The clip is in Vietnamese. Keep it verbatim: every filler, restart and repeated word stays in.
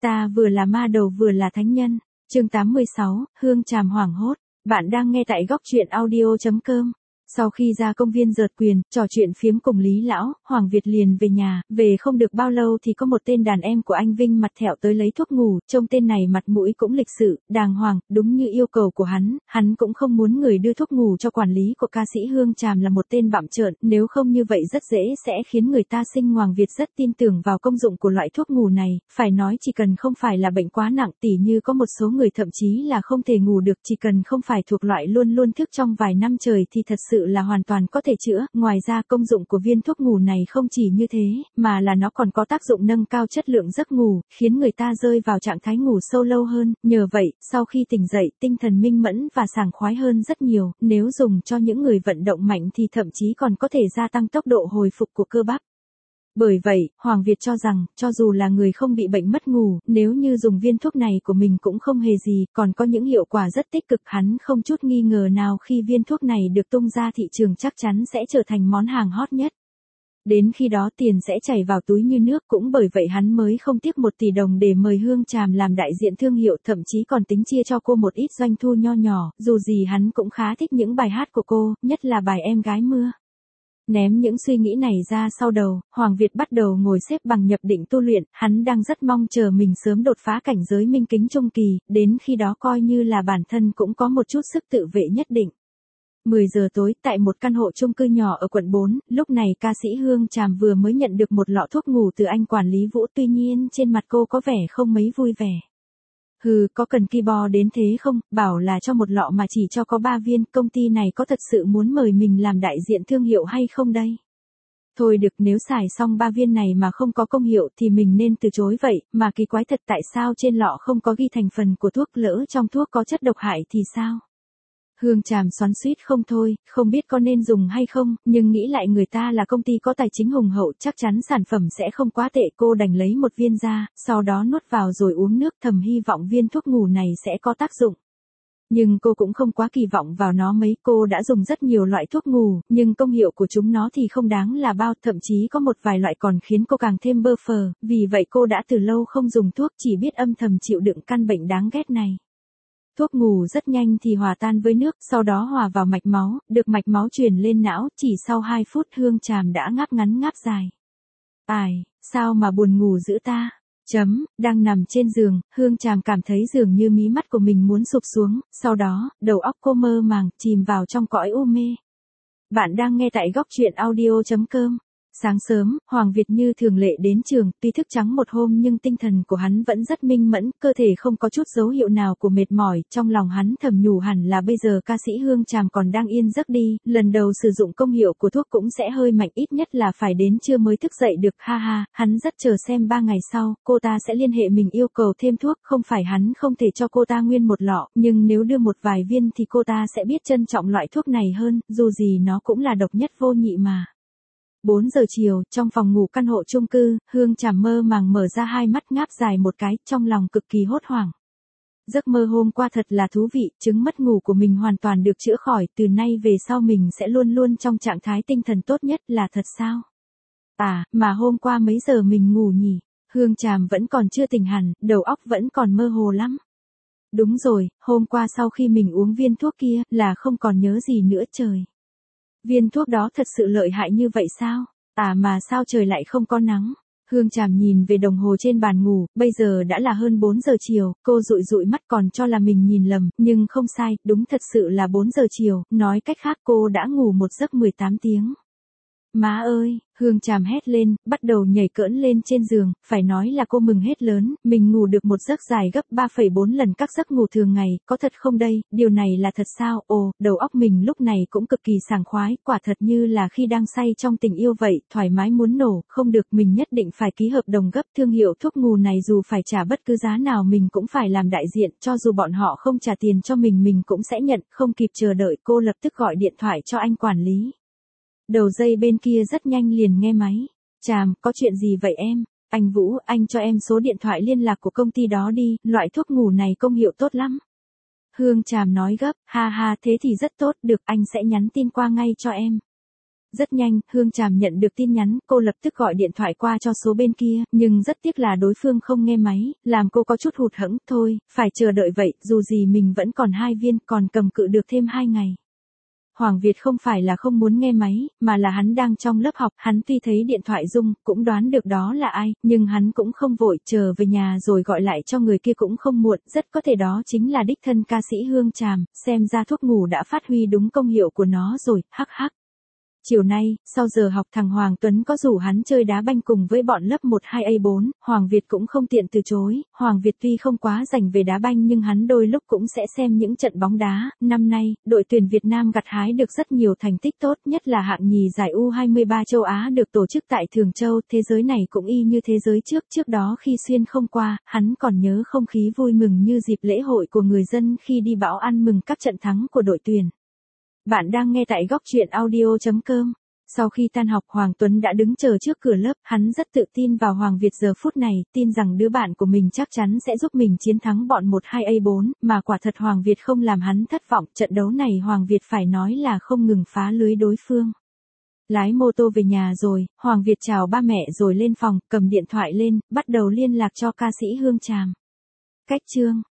Ta vừa là ma đầu vừa là thánh nhân. Chương tám mươi sáu, Hương Tràm hoảng hốt. Bạn đang nghe tại góc truyện audio chấm com. Sau khi ra công viên dợt quyền, trò chuyện phiếm cùng Lý Lão, Hoàng Việt liền về nhà, về không được bao lâu thì có một tên đàn em của anh Vinh mặt thẹo tới lấy thuốc ngủ, trông tên này mặt mũi cũng lịch sự, đàng hoàng, đúng như yêu cầu của hắn, hắn cũng không muốn người đưa thuốc ngủ cho quản lý của ca sĩ Hương Tràm là một tên bặm trợn, nếu không như vậy rất dễ sẽ khiến người ta sinh. Hoàng Việt rất tin tưởng vào công dụng của loại thuốc ngủ này, phải nói chỉ cần không phải là bệnh quá nặng, tỉ như có một số người thậm chí là không thể ngủ được, chỉ cần không phải thuộc loại luôn luôn thức trong vài năm trời thì thật sự là hoàn toàn có thể chữa. Ngoài ra công dụng của viên thuốc ngủ này không chỉ như thế, mà là nó còn có tác dụng nâng cao chất lượng giấc ngủ, khiến người ta rơi vào trạng thái ngủ sâu lâu hơn. Nhờ vậy, sau khi tỉnh dậy, tinh thần minh mẫn và sảng khoái hơn rất nhiều. Nếu dùng cho những người vận động mạnh thì thậm chí còn có thể gia tăng tốc độ hồi phục của cơ bắp. Bởi vậy, Hoàng Việt cho rằng, cho dù là người không bị bệnh mất ngủ, nếu như dùng viên thuốc này của mình cũng không hề gì, còn có những hiệu quả rất tích cực. Hắn không chút nghi ngờ nào khi viên thuốc này được tung ra thị trường chắc chắn sẽ trở thành món hàng hot nhất. Đến khi đó tiền sẽ chảy vào túi như nước, cũng bởi vậy hắn mới không tiếc một tỷ đồng để mời Hương Tràm làm đại diện thương hiệu, thậm chí còn tính chia cho cô một ít doanh thu nho nhỏ, dù gì hắn cũng khá thích những bài hát của cô, nhất là bài Em Gái Mưa. Ném những suy nghĩ này ra sau đầu, Hoàng Việt bắt đầu ngồi xếp bằng nhập định tu luyện, hắn đang rất mong chờ mình sớm đột phá cảnh giới minh kính trung kỳ, đến khi đó coi như là bản thân cũng có một chút sức tự vệ nhất định. mười giờ tối, tại một căn hộ chung cư nhỏ ở quận bốn, lúc này ca sĩ Hương Tràm vừa mới nhận được một lọ thuốc ngủ từ anh quản lý Vũ, tuy nhiên trên mặt cô có vẻ không mấy vui vẻ. Hừ, có cần ki bo đến thế không, bảo là cho một lọ mà chỉ cho có ba viên, công ty này có thật sự muốn mời mình làm đại diện thương hiệu hay không đây? Thôi được, nếu xài xong ba viên này mà không có công hiệu thì mình nên từ chối vậy, mà kỳ quái thật tại sao trên lọ không có ghi thành phần của thuốc, lỡ trong thuốc có chất độc hại thì sao? Hương Tràm xoắn xuýt không thôi, không biết có nên dùng hay không, nhưng nghĩ lại người ta là công ty có tài chính hùng hậu, chắc chắn sản phẩm sẽ không quá tệ. Cô đành lấy một viên ra, sau đó nuốt vào rồi uống nước, thầm hy vọng viên thuốc ngủ này sẽ có tác dụng. Nhưng cô cũng không quá kỳ vọng vào nó mấy, cô đã dùng rất nhiều loại thuốc ngủ, nhưng công hiệu của chúng nó thì không đáng là bao, thậm chí có một vài loại còn khiến cô càng thêm bơ phờ, vì vậy cô đã từ lâu không dùng thuốc, chỉ biết âm thầm chịu đựng căn bệnh đáng ghét này. Thuốc ngủ rất nhanh thì hòa tan với nước, sau đó hòa vào mạch máu, được mạch máu truyền lên não, chỉ sau hai phút Hương Tràm đã ngáp ngắn ngáp dài. Ai, sao mà buồn ngủ dữ ta? Chấm, đang nằm trên giường, Hương Tràm cảm thấy dường như mí mắt của mình muốn sụp xuống, sau đó, đầu óc cô mơ màng, chìm vào trong cõi u mê. Bạn đang nghe tại góc truyện audio chấm com. Sáng sớm, Hoàng Việt như thường lệ đến trường, tuy thức trắng một hôm nhưng tinh thần của hắn vẫn rất minh mẫn, cơ thể không có chút dấu hiệu nào của mệt mỏi, trong lòng hắn thầm nhủ hẳn là bây giờ ca sĩ Hương Tràm còn đang yên giấc đi, lần đầu sử dụng công hiệu của thuốc cũng sẽ hơi mạnh, ít nhất là phải đến trưa mới thức dậy được, ha ha, hắn rất chờ xem ba ngày sau, cô ta sẽ liên hệ mình yêu cầu thêm thuốc, không phải hắn không thể cho cô ta nguyên một lọ, nhưng nếu đưa một vài viên thì cô ta sẽ biết trân trọng loại thuốc này hơn, dù gì nó cũng là độc nhất vô nhị mà. bốn giờ chiều, trong phòng ngủ căn hộ chung cư, Hương Tràm mơ màng mở ra hai mắt ngáp dài một cái, trong lòng cực kỳ hốt hoảng. Giấc mơ hôm qua thật là thú vị, chứng mất ngủ của mình hoàn toàn được chữa khỏi, từ nay về sau mình sẽ luôn luôn trong trạng thái tinh thần tốt nhất, là thật sao? À, mà hôm qua mấy giờ mình ngủ nhỉ? Hương Tràm vẫn còn chưa tỉnh hẳn, đầu óc vẫn còn mơ hồ lắm. Đúng rồi, hôm qua sau khi mình uống viên thuốc kia, là không còn nhớ gì nữa trời. Viên thuốc đó thật sự lợi hại như vậy sao? À mà sao trời lại không có nắng? Hương Tràm nhìn về đồng hồ trên bàn ngủ, bây giờ đã là hơn bốn giờ chiều, cô dụi dụi mắt còn cho là mình nhìn lầm, nhưng không sai, đúng thật sự là bốn giờ chiều, nói cách khác cô đã ngủ một giấc mười tám tiếng. Má ơi, Hương Tràm hét lên, bắt đầu nhảy cỡn lên trên giường, phải nói là cô mừng hết lớn, mình ngủ được một giấc dài gấp ba phẩy bốn lần các giấc ngủ thường ngày, có thật không đây, điều này là thật sao? Ồ, đầu óc mình lúc này cũng cực kỳ sảng khoái, quả thật như là khi đang say trong tình yêu vậy, thoải mái muốn nổ, không được, mình nhất định phải ký hợp đồng gấp, thương hiệu thuốc ngủ này dù phải trả bất cứ giá nào mình cũng phải làm đại diện, cho dù bọn họ không trả tiền cho mình mình cũng sẽ nhận, không kịp chờ đợi, cô lập tức gọi điện thoại cho anh quản lý. Đầu dây bên kia rất nhanh liền nghe máy. Tràm, có chuyện gì vậy em? Anh Vũ, anh cho em số điện thoại liên lạc của công ty đó đi, loại thuốc ngủ này công hiệu tốt lắm. Hương Tràm nói gấp, ha ha thế thì rất tốt, được anh sẽ nhắn tin qua ngay cho em. Rất nhanh, Hương Tràm nhận được tin nhắn, cô lập tức gọi điện thoại qua cho số bên kia, nhưng rất tiếc là đối phương không nghe máy, làm cô có chút hụt hẫng, thôi, phải chờ đợi vậy, dù gì mình vẫn còn hai viên, còn cầm cự được thêm hai ngày. Hoàng Việt không phải là không muốn nghe máy, mà là hắn đang trong lớp học, hắn tuy thấy điện thoại rung, cũng đoán được đó là ai, nhưng hắn cũng không vội, chờ về nhà rồi gọi lại cho người kia cũng không muộn, rất có thể đó chính là đích thân ca sĩ Hương Tràm, xem ra thuốc ngủ đã phát huy đúng công hiệu của nó rồi, hắc hắc. Chiều nay, sau giờ học thằng Hoàng Tuấn có rủ hắn chơi đá banh cùng với bọn lớp một hai A bốn, Hoàng Việt cũng không tiện từ chối, Hoàng Việt tuy không quá rành về đá banh nhưng hắn đôi lúc cũng sẽ xem những trận bóng đá, năm nay, đội tuyển Việt Nam gặt hái được rất nhiều thành tích tốt nhất là hạng nhì giải U hai mươi ba châu Á được tổ chức tại Thường Châu, thế giới này cũng y như thế giới trước, trước đó khi xuyên không qua, hắn còn nhớ không khí vui mừng như dịp lễ hội của người dân khi đi bão ăn mừng các trận thắng của đội tuyển. Bạn đang nghe tại góc truyện audio chấm com. Sau khi tan học Hoàng Tuấn đã đứng chờ trước cửa lớp, hắn rất tự tin vào Hoàng Việt giờ phút này, tin rằng đứa bạn của mình chắc chắn sẽ giúp mình chiến thắng bọn một hai A bốn, mà quả thật Hoàng Việt không làm hắn thất vọng, trận đấu này Hoàng Việt phải nói là không ngừng phá lưới đối phương. Lái mô tô về nhà rồi, Hoàng Việt chào ba mẹ rồi lên phòng, cầm điện thoại lên, bắt đầu liên lạc cho ca sĩ Hương Tràm. Cách chương